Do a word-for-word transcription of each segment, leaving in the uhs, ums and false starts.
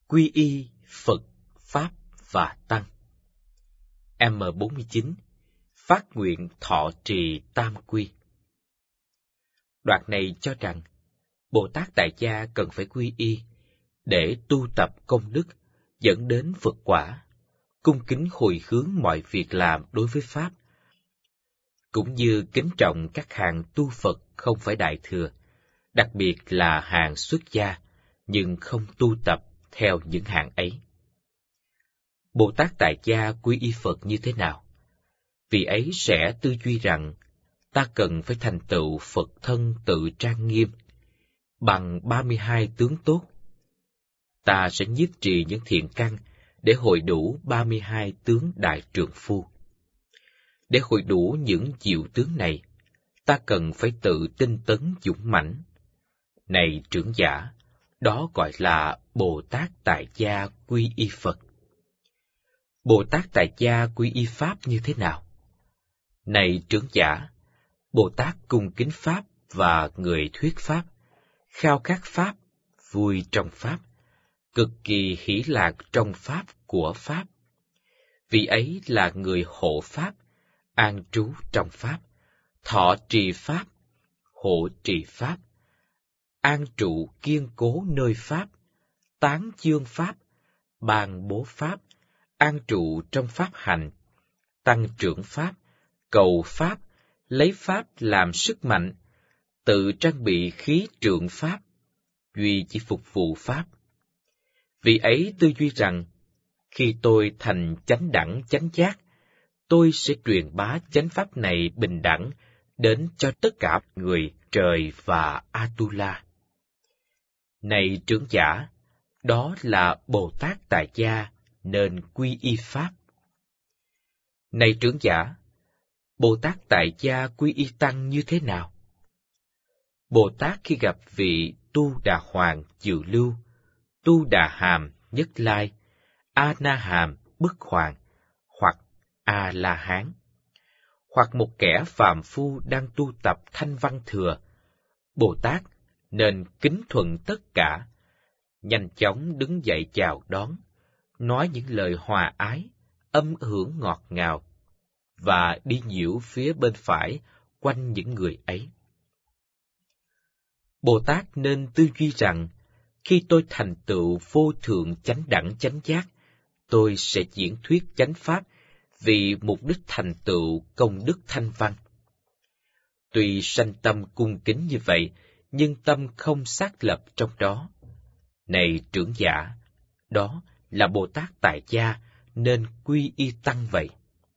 Quy y Phật, Pháp và Tăng. M bốn mươi chín. Phát nguyện thọ trì tam quy. Đoạn này cho rằng, Bồ Tát Tại Gia cần phải quy y để tu tập công đức dẫn đến Phật quả, cung kính hồi hướng mọi việc làm đối với Pháp, cũng như kính trọng các hàng tu Phật không phải Đại Thừa, đặc biệt là hàng xuất gia, nhưng không tu tập theo những hạng ấy. Bồ Tát Tại Gia quy y Phật như thế nào? Vị ấy sẽ tư duy rằng, ta cần phải thành tựu Phật thân tự trang nghiêm, bằng ba mươi hai tướng tốt. Ta sẽ nhiếp trì những thiện căn để hội đủ ba mươi hai tướng đại trượng phu. Để hội đủ những diệu tướng này, ta cần phải tự tinh tấn dũng mãnh. Này trưởng giả, đó gọi là Bồ Tát Tại Gia quy y Phật. Bồ Tát Tại Gia quy y Pháp như thế nào? Này trưởng giả, Bồ Tát cung kính Pháp và người thuyết Pháp, khao khát Pháp, vui trong Pháp, cực kỳ hỷ lạc trong Pháp của Pháp. Vị ấy là người hộ Pháp, an trú trong Pháp, thọ trì Pháp, hộ trì Pháp, an trụ kiên cố nơi Pháp, tán dương Pháp, ban bố Pháp, an trụ trong Pháp hành, tăng trưởng Pháp, cầu Pháp, lấy Pháp làm sức mạnh, tự trang bị khí trượng Pháp, duy chỉ phục vụ Pháp. Vị ấy tư duy rằng, khi tôi thành chánh đẳng chánh giác, tôi sẽ truyền bá chánh Pháp này bình đẳng đến cho tất cả người trời và Atula. Này trưởng giả, đó là Bồ Tát Tại Gia nên quy y Pháp. Này trưởng giả, Bồ Tát Tại Gia quy y Tăng như thế nào? Bồ Tát khi gặp vị Tu Đà Hoàng Dự Lưu, Tu Đà Hàm Nhất Lai, A Na Hàm Bất Hoàng, hoặc A La Hán, hoặc một kẻ phàm phu đang tu tập thanh văn thừa, Bồ Tát nên kính thuận tất cả, nhanh chóng đứng dậy chào đón, nói những lời hòa ái, âm hưởng ngọt ngào, và đi nhiễu phía bên phải quanh những người ấy. Bồ Tát nên tư duy rằng, khi tôi thành tựu vô thượng chánh đẳng chánh giác, tôi sẽ diễn thuyết chánh Pháp vì mục đích thành tựu công đức thanh văn. Tuy sanh tâm cung kính như vậy, nhưng tâm không xác lập trong đó. Này trưởng giả, đó là Bồ Tát Tại Gia nên quy y Tăng vậy.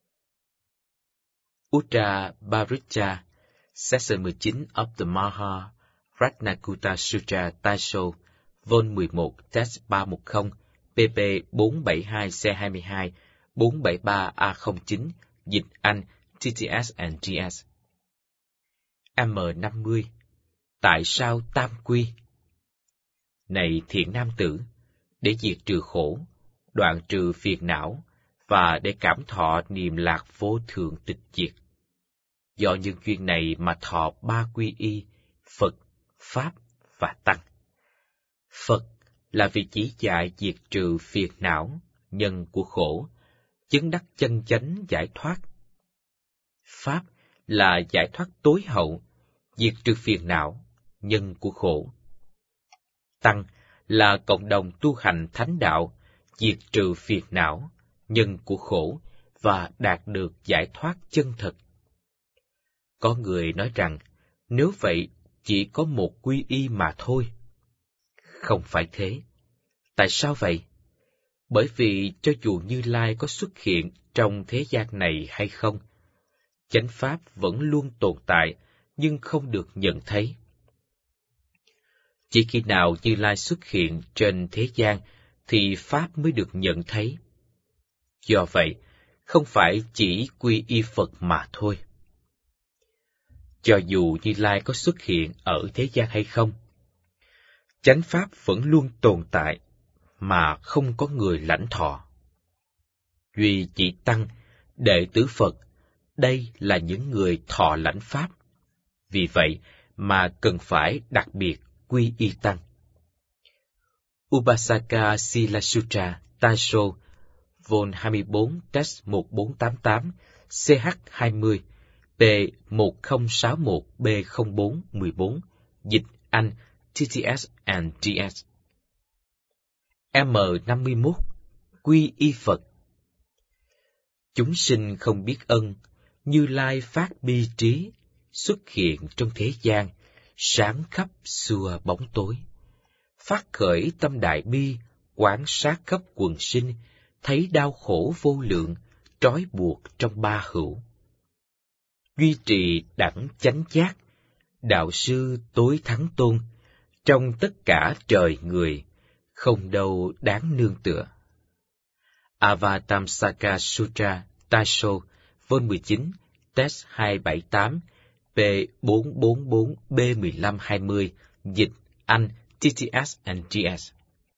Uttara Bharita, Section mười chín of the Maha Ratnakuta Sutra Taisho, Vol mười một, Test ba một không, P P bốn bảy hai C hai hai, bốn bảy ba A không chín, dịch Anh, T T S and G S. M năm mươi. Tại sao tam quy? Này thiện nam tử, để diệt trừ khổ, đoạn trừ phiền não, và để cảm thọ niềm lạc vô thượng tịch diệt. Do nhân duyên này mà thọ ba quy y, Phật, Pháp và Tăng. Phật là vị chỉ dạy diệt trừ phiền não, nhân của khổ, chứng đắc chân chánh giải thoát. Pháp là giải thoát tối hậu, diệt trừ phiền não, nhân của khổ. Tăng là cộng đồng tu hành thánh đạo, diệt trừ phiền não, nhân của khổ, và đạt được giải thoát chân thật. Có người nói rằng, nếu vậy chỉ có một quy y mà thôi. Không phải thế. Tại sao vậy? Bởi vì cho dù Như Lai có xuất hiện trong thế gian này hay không, chánh Pháp vẫn luôn tồn tại, nhưng không được nhận thấy. Chỉ khi nào Như Lai xuất hiện trên thế gian, thì Pháp mới được nhận thấy. Do vậy, không phải chỉ quy y Phật mà thôi. Cho dù Như Lai có xuất hiện ở thế gian hay không, chánh Pháp vẫn luôn tồn tại, mà không có người lãnh thọ. Duy chỉ Tăng, đệ tử Phật, đây là những người thọ lãnh Pháp. Vì vậy mà cần phải đặc biệt quy y Tăng. Upasaka Sila Sutra, Taisho, Vol hai mươi bốn, Text một bốn tám tám, C H hai mươi, P một không sáu một B không bốn một bốn, dịch Anh, T T S and T S. M năm mươi mốt, Quy y Phật. Chúng sinh không biết ân, Như Lai phát bi trí, xuất hiện trong thế gian, sáng khắp xua bóng tối. Phát khởi tâm đại bi, quán sát khắp quần sinh, thấy đau khổ vô lượng, trói buộc trong ba hữu. Duy trì đẳng chánh giác, đạo sư tối thắng tôn, trong tất cả trời người, không đâu đáng nương tựa. Avatamsaka Sutra, Taisho, Vol mười chín, Text hai bảy tám, P bốn bốn bốn B mười lăm hai mươi, dịch Anh, T T S and T S.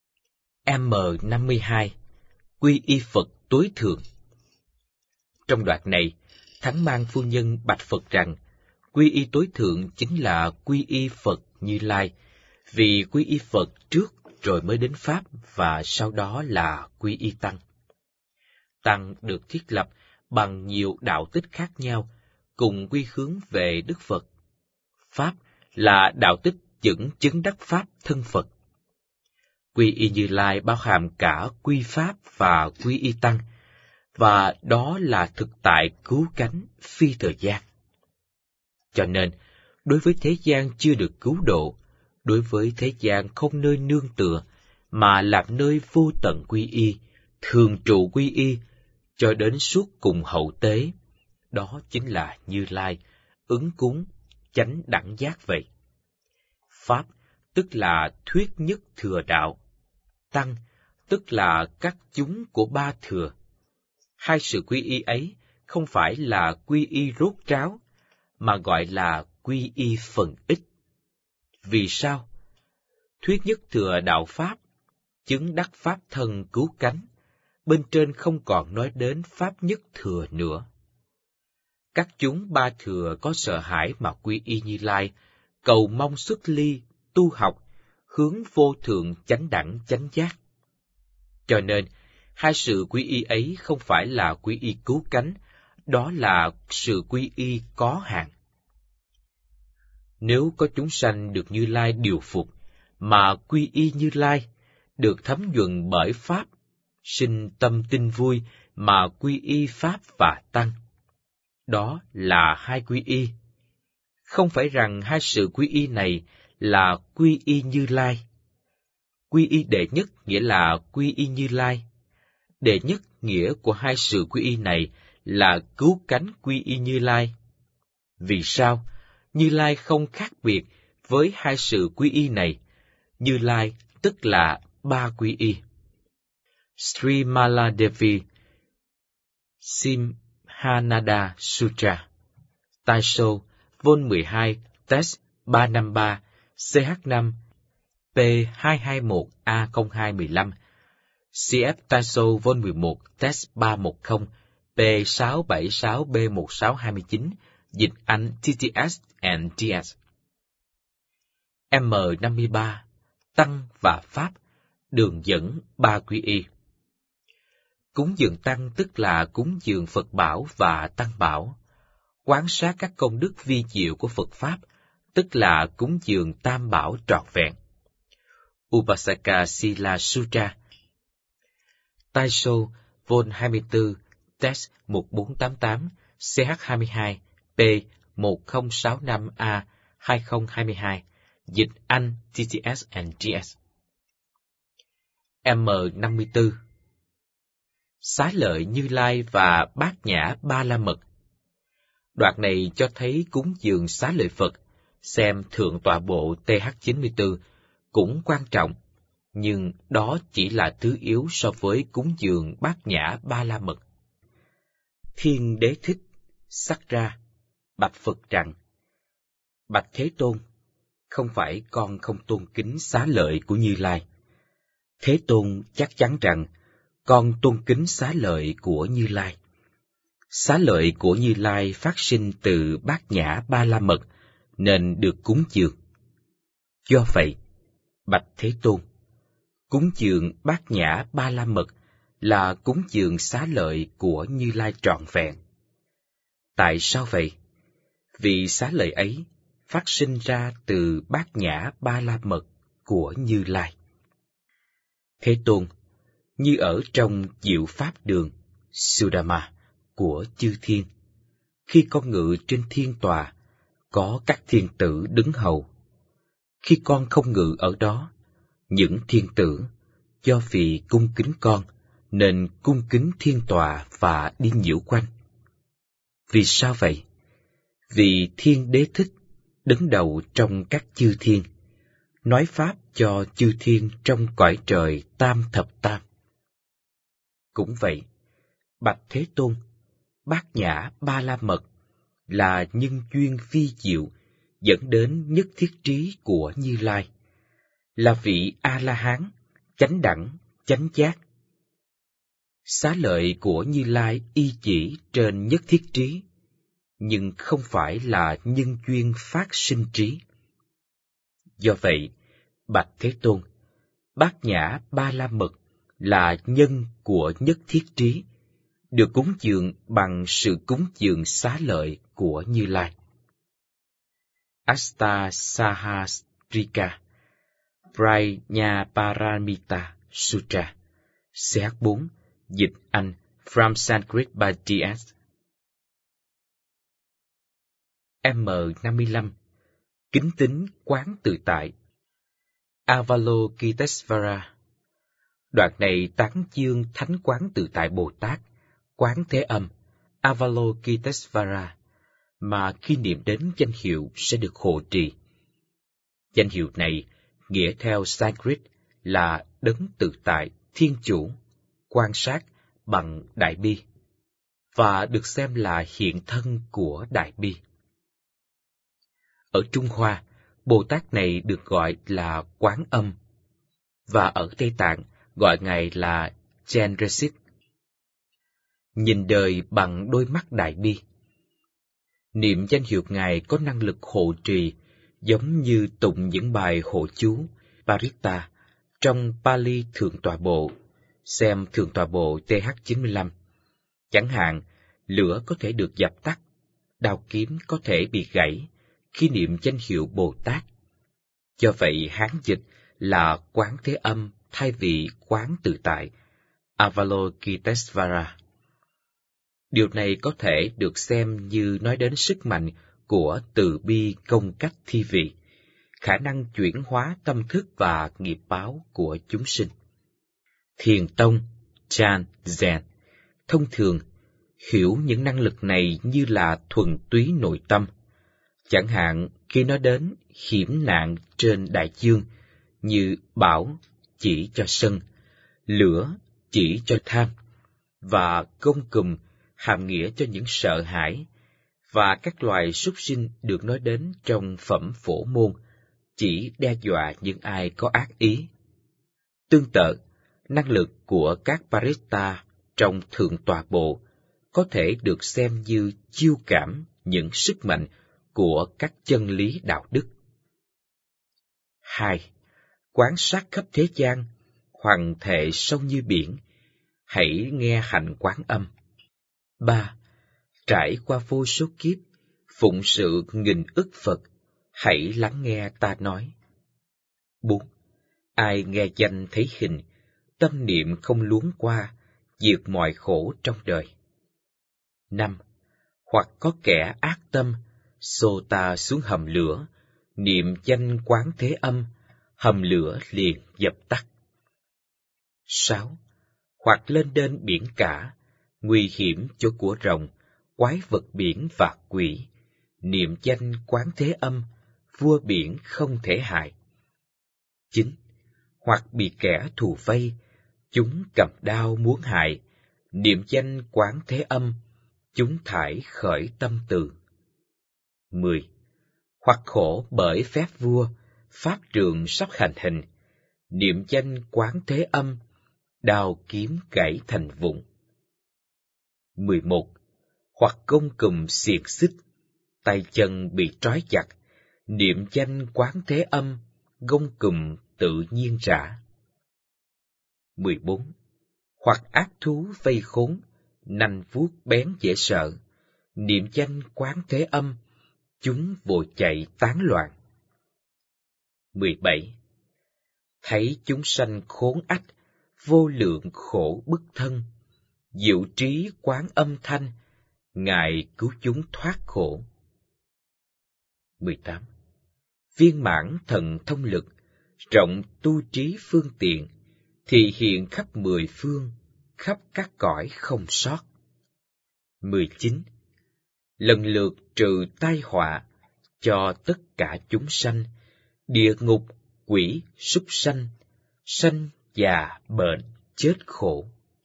M năm mươi hai, Quy y Phật tối thượng. Trong đoạn này, Thắng Mang phu nhân bạch Phật rằng, quy y tối thượng chính là quy y Phật Như Lai, vì quy y Phật trước rồi mới đến Pháp và sau đó là quy y Tăng. Tăng được thiết lập bằng nhiều đạo tích khác nhau, cùng quy hướng về Đức Phật. Pháp là đạo tích dẫn chứng đắc Pháp thân Phật. Quy y Như Lai bao hàm cả quy Pháp và quy y Tăng, và đó là thực tại cứu cánh phi thời gian. Cho nên, đối với thế gian chưa được cứu độ, đối với thế gian không nơi nương tựa, mà làm nơi vô tận quy y, thường trụ quy y, cho đến suốt cùng hậu tế, đó chính là Như Lai, ứng cúng, chánh đẳng giác vậy. Pháp, tức là thuyết nhất thừa đạo. Tăng, tức là các chúng của ba thừa. Hai sự quy y ấy không phải là quy y rốt ráo, mà gọi là quy y phần ích. Vì sao? Thuyết nhất thừa đạo Pháp, chứng đắc Pháp thân cứu cánh, bên trên không còn nói đến Pháp nhất thừa nữa. Các chúng ba thừa có sợ hãi mà quy y Như Lai, cầu mong xuất ly, tu học, hướng vô thượng chánh đẳng chánh giác. Cho nên, hai sự quy y ấy không phải là quy y cứu cánh, đó là sự quy y có hạn. Nếu có chúng sanh được Như Lai điều phục, mà quy y Như Lai, được thấm nhuần bởi Pháp, sinh tâm tin vui mà quy y Pháp và Tăng. Đó là hai quy y. Không phải rằng hai sự quy y này là quy y Như Lai. Quy y đệ nhất nghĩa là quy y Như Lai. Đệ nhất nghĩa của hai sự quy y này là cứu cánh quy y Như Lai. Vì sao? Như Lai không khác biệt với hai sự quy y này. Như Lai tức là ba quy y. Sri Maladevi Simhanada Sutra, Taisho, Vol mười hai, Text ba năm ba, C H năm, P hai hai một A không hai một lăm, C F Taisho, Vol mười một, Text ba một không, P sáu bảy sáu B một sáu hai chín, dịch Anh T T S and T S. M năm mươi ba, Tăng và Pháp, đường dẫn ba quy y. Cúng dường Tăng tức là cúng dường Phật Bảo và Tăng Bảo. Quán sát các công đức vi diệu của Phật Pháp, tức là cúng dường Tam Bảo trọn vẹn. Upasaka Sila Sutra, Taisho, Vol hai mươi bốn, Text một bốn tám tám, C H hai mươi hai, P một không sáu năm A hai không hai hai, dịch Anh T T S and T S. M năm mươi tư, Xá lợi Như Lai và Bát Nhã Ba La Mật. Đoạn này cho thấy cúng dường xá lợi Phật, xem Thượng Tọa Bộ T H chín mươi tư, cũng quan trọng, nhưng đó chỉ là thứ yếu so với cúng dường Bát Nhã Ba La Mật. Thiên Đế Thích sắc ra, bạch Phật rằng: Bạch Thế Tôn, không phải con không tôn kính xá lợi của Như Lai. Thế Tôn chắc chắn rằng con tôn kính xá lợi của Như Lai. Xá lợi của Như Lai phát sinh từ Bát Nhã Ba La Mật, nên được cúng dường. Do vậy, bạch Thế Tôn, Cúng dường Bát Nhã Ba La Mật là cúng dường xá lợi của Như Lai trọn vẹn. Tại sao vậy? Vì xá lợi ấy phát sinh ra từ Bát Nhã Ba La Mật của Như Lai. Thế Tôn, như ở trong Diệu Pháp Đường, Sudama của chư thiên, khi con ngự trên thiên tòa, có các thiên tử đứng hầu. Khi con không ngự ở đó, những thiên tử, do vì cung kính con, nên cung kính thiên tòa và đi nhiễu quanh. Vì sao vậy? Vì Thiên Đế Thích, đứng đầu trong các chư thiên, nói pháp cho chư thiên trong cõi trời tam thập tam. Cũng vậy, bạch Thế Tôn, Bát Nhã Ba La Mật là nhân duyên vi diệu dẫn đến nhất thiết trí của Như Lai, là vị A-la-hán, chánh đẳng, chánh giác. Xá lợi của Như Lai y chỉ trên nhất thiết trí, nhưng không phải là nhân duyên phát sinh trí. Do vậy, bạch Thế Tôn, Bát Nhã Ba La Mật là nhân của nhất thiết trí, được cúng dường bằng sự cúng dường xá lợi của Như Lai. Astasahasrika Prajnaparamita Sutra C H bốn, dịch Anh, From Sanskrit by D S M năm mươi lăm. Kính tín quán tự tại Avalokitesvara. Đoạn này tán dương thánh quán tự tại Bồ Tát, quán Thế Âm, Avalokitesvara, mà khi niệm đến danh hiệu sẽ được hộ trì. Danh hiệu này, nghĩa theo Sanskrit là đấng tự tại, thiên chủ, quan sát bằng đại bi, và được xem là hiện thân của đại bi. Ở Trung Hoa, Bồ Tát này được gọi là Quán Âm, và ở Tây Tạng gọi Ngài là Chendrasit. Nhìn đời bằng đôi mắt đại bi. Niệm danh hiệu Ngài có năng lực hộ trì, giống như tụng những bài hộ chú Paritta trong Pali Thượng Tọa Bộ, xem Thượng Tọa Bộ T H chín mươi lăm. Chẳng hạn, lửa có thể được dập tắt, đao kiếm có thể bị gãy khi niệm danh hiệu Bồ Tát. Do vậy, Hán dịch là Quán Thế Âm thay vì Quán Tự Tại, Avalokitesvara. Điều này có thể được xem như nói đến sức mạnh của từ bi công cách thi vị, khả năng chuyển hóa tâm thức và nghiệp báo của chúng sinh. Thiền tông, Chan, Zen, thông thường hiểu những năng lực này như là thuần túy nội tâm. Chẳng hạn khi nói đến hiểm nạn trên đại dương, như bão chỉ cho sân, lửa chỉ cho tham, và gông cùm hàm nghĩa cho những sợ hãi, và các loài súc sinh được nói đến trong phẩm Phổ Môn chỉ đe dọa những ai có ác ý. Tương tự, năng lực của các Paritta trong Thượng Tọa Bộ có thể được xem như chiêu cảm những sức mạnh của các chân lý đạo đức. Hai. Quán sát khắp thế gian, hoằng thệ sâu như biển, hãy nghe hạnh Quán Âm. Ba. Trải qua vô số kiếp, phụng sự nghìn ức Phật, hãy lắng nghe ta nói. Bốn. Ai nghe danh thấy hình, tâm niệm không luống qua, diệt mọi khổ trong đời. Năm. Hoặc có kẻ ác tâm, xô ta xuống hầm lửa, niệm danh Quán Thế Âm, hầm lửa liền dập tắt. Sáu. Hoặc lên đến biển cả, nguy hiểm chỗ của rồng, quái vật biển và quỷ, niệm danh Quán Thế Âm, vua biển không thể hại. Chín. Hoặc bị kẻ thù vây, chúng cầm đao muốn hại, niệm danh Quán Thế Âm, chúng thải khởi tâm từ. Mười. Hoặc khổ bởi phép vua, pháp trượng sắp hành hình, niệm danh Quán Thế Âm, đao kiếm gãy thành vụn. Mười một. Hoặc gông cùm xiềng xích, tay chân bị trói chặt, niệm danh Quán Thế Âm, gông cùm tự nhiên rã. mười bốn. Hoặc ác thú vây khốn, nanh vuốt bén dễ sợ, niệm danh Quán Thế Âm, chúng vội chạy tán loạn. mười bảy. Thấy chúng sanh khốn ách, vô lượng khổ bức thân, diệu trí Quán Âm Thanh, Ngài cứu chúng thoát khổ. mười tám. Viên mãn thần thông lực, rộng tu trí phương tiện, thì hiện khắp mười phương, khắp các cõi không sót. mười chín. Lần lượt trừ tai họa, cho tất cả chúng sanh, địa ngục, quỷ, súc sanh, sanh, già, bệnh, chết khổ.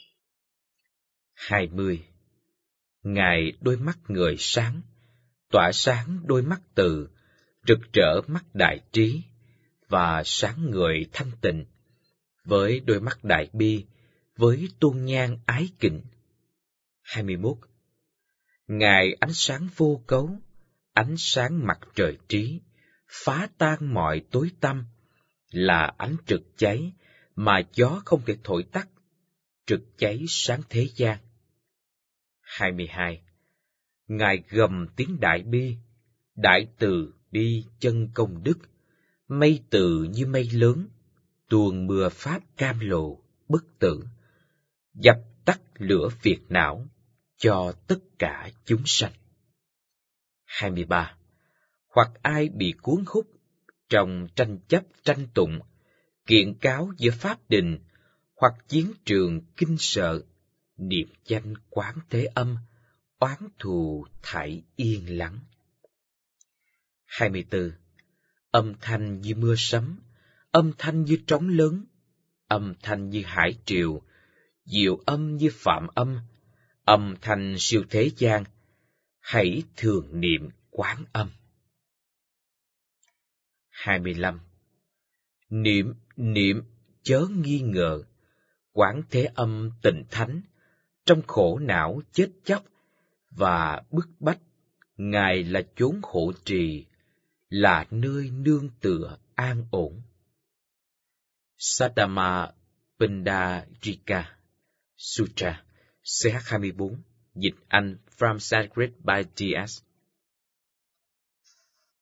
hai mươi. Ngài đôi mắt người sáng, tỏa sáng đôi mắt từ, rực rỡ mắt đại trí, và sáng người thanh tịnh, với đôi mắt đại bi, với tuôn nhang ái kính. hai mươi mốt. Ngài ánh sáng vô cấu, ánh sáng mặt trời trí, phá tan mọi tối tăm, là ánh trực cháy mà gió không thể thổi tắt, trực cháy sáng thế gian. hai mươi hai. Ngài gầm tiếng đại bi, đại từ bi chân công đức, mây từ như mây lớn, tuôn mưa pháp cam lộ, bất tử, dập tắt lửa phiền não, cho tất cả chúng sanh. hai mươi ba. Hoặc ai bị cuốn hút trong tranh chấp tranh tụng, kiện cáo giữa pháp đình, hoặc chiến trường kinh sợ, niệm danh Quán Thế Âm, oán thù thảy yên lắng. hai mươi tư. Âm thanh như mưa sấm, âm thanh như trống lớn, âm thanh như hải triều, diệu âm như phạm âm, âm thanh siêu thế gian, hãy thường niệm Quán Âm. hai mươi lăm. Niệm, niệm, chớ nghi ngờ, Quán Thế Âm tịnh thánh, trong khổ não chết chóc và bức bách, Ngài là chốn hộ trì, là nơi nương tựa an ổn. Saddhamma Pundarika Sutra, C H hai mươi bốn, dịch Anh, From Sanskrit by D S